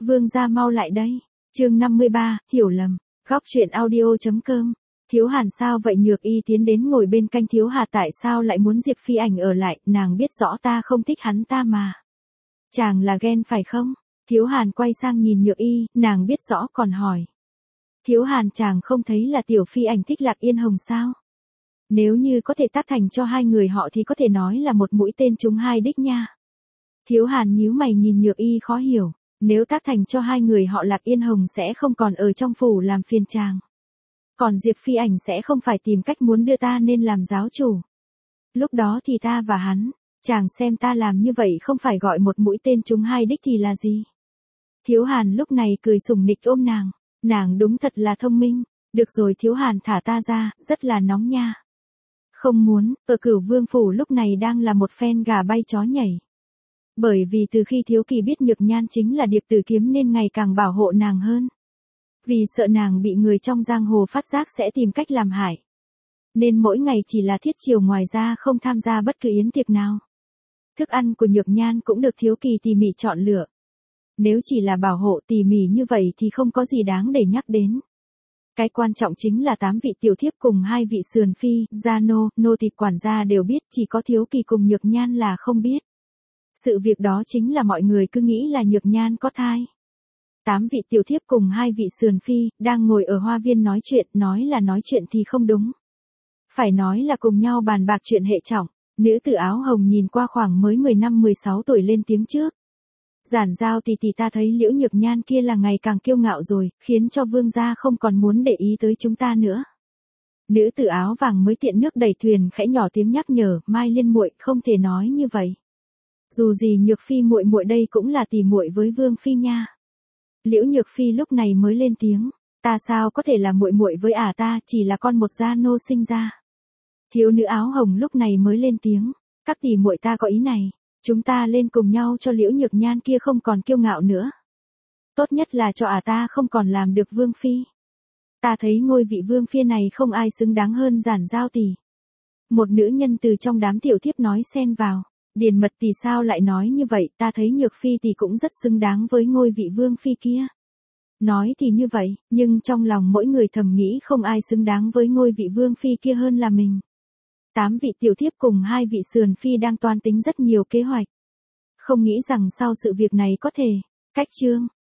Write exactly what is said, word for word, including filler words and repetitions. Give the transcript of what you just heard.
Vương gia mau lại đây. Chương năm mươi ba, hiểu lầm. Góc truyện audio.com. Thiếu Hàn sao vậy? Nhược Y tiến đến ngồi bên cạnh Thiếu Hà. Tại sao lại muốn Diệp Phi Ảnh ở lại? Nàng biết rõ ta không thích hắn ta mà. Chàng là ghen phải không? Thiếu Hàn quay sang nhìn Nhược Y, nàng biết rõ còn hỏi. Thiếu Hàn, chàng không thấy là Tiểu Phi Ảnh thích Lạc Yên Hồng sao? Nếu như có thể tác thành cho hai người họ thì có thể nói là một mũi tên trúng hai đích nha. Thiếu Hàn nhíu mày nhìn Nhược Y khó hiểu. Nếu tác thành cho hai người họ, Lạc Yên Hồng sẽ không còn ở trong phủ làm phiền chàng. Còn Diệp Phi Ảnh sẽ không phải tìm cách muốn đưa ta nên làm giáo chủ. Lúc đó thì ta và hắn, chàng xem ta làm như vậy không phải gọi một mũi tên trúng hai đích thì là gì? Thiếu Hàn lúc này cười sủng nịch ôm nàng. Nàng đúng thật là thông minh. Được rồi Thiếu Hàn, thả ta ra, rất là nóng nha. Không muốn, ở Cửu Vương phủ lúc này đang là một phen gà bay chó nhảy. Bởi vì từ khi Thiếu Kỳ biết Nhược Nhan chính là Điệp Tử Kiếm nên ngày càng bảo hộ nàng hơn. Vì sợ nàng bị người trong giang hồ phát giác sẽ tìm cách làm hại. Nên mỗi ngày chỉ là thiết chiều, ngoài ra không tham gia bất cứ yến tiệc nào. Thức ăn của Nhược Nhan cũng được Thiếu Kỳ tỉ mỉ chọn lựa. Nếu chỉ là bảo hộ tỉ mỉ như vậy thì không có gì đáng để nhắc đến. Cái quan trọng chính là tám vị tiểu thiếp cùng hai vị sườn phi, gia nô, nô tỳ quản gia đều biết, chỉ có Thiếu Kỳ cùng Nhược Nhan là không biết. Sự việc đó chính là mọi người cứ nghĩ là Nhược Nhan có thai. Tám vị tiểu thiếp cùng hai vị sườn phi, đang ngồi ở hoa viên nói chuyện, nói là nói chuyện thì không đúng. Phải nói là cùng nhau bàn bạc chuyện hệ trọng. Nữ tử áo hồng nhìn qua khoảng mới mười lăm mười sáu tuổi lên tiếng trước. Giản Giao tỷ tỷ, ta thấy Liễu Nhược Nhan kia là ngày càng kiêu ngạo rồi, khiến cho vương gia không còn muốn để ý tới chúng ta nữa. Nữ tử áo vàng mới tiện nước đẩy thuyền khẽ nhỏ tiếng nhắc nhở, Mai Liên muội không thể nói như vậy. Dù gì Nhược Phi muội muội đây cũng là tỷ muội với Vương Phi nha. Liễu Nhược Phi lúc này mới lên tiếng, ta sao có thể là muội muội với ả, à, ta chỉ là con một gia nô sinh ra. Thiếu nữ áo hồng lúc này mới lên tiếng, các tỷ muội ta có ý này, chúng ta lên cùng nhau cho Liễu Nhược Nhan kia không còn kiêu ngạo nữa. Tốt nhất là cho ả à ta không còn làm được Vương Phi. Ta thấy ngôi vị Vương Phi này không ai xứng đáng hơn Giản Giao tỷ. Một nữ nhân từ trong đám tiểu thiếp nói xen vào. Điền Mật tỷ sao lại nói như vậy, ta thấy Nhược Phi tỷ cũng rất xứng đáng với ngôi vị Vương Phi kia. Nói thì như vậy, nhưng trong lòng mỗi người thầm nghĩ không ai xứng đáng với ngôi vị Vương Phi kia hơn là mình. Tám vị tiểu thiếp cùng hai vị sườn phi đang toan tính rất nhiều kế hoạch. Không nghĩ rằng sau sự việc này có thể, cách chương,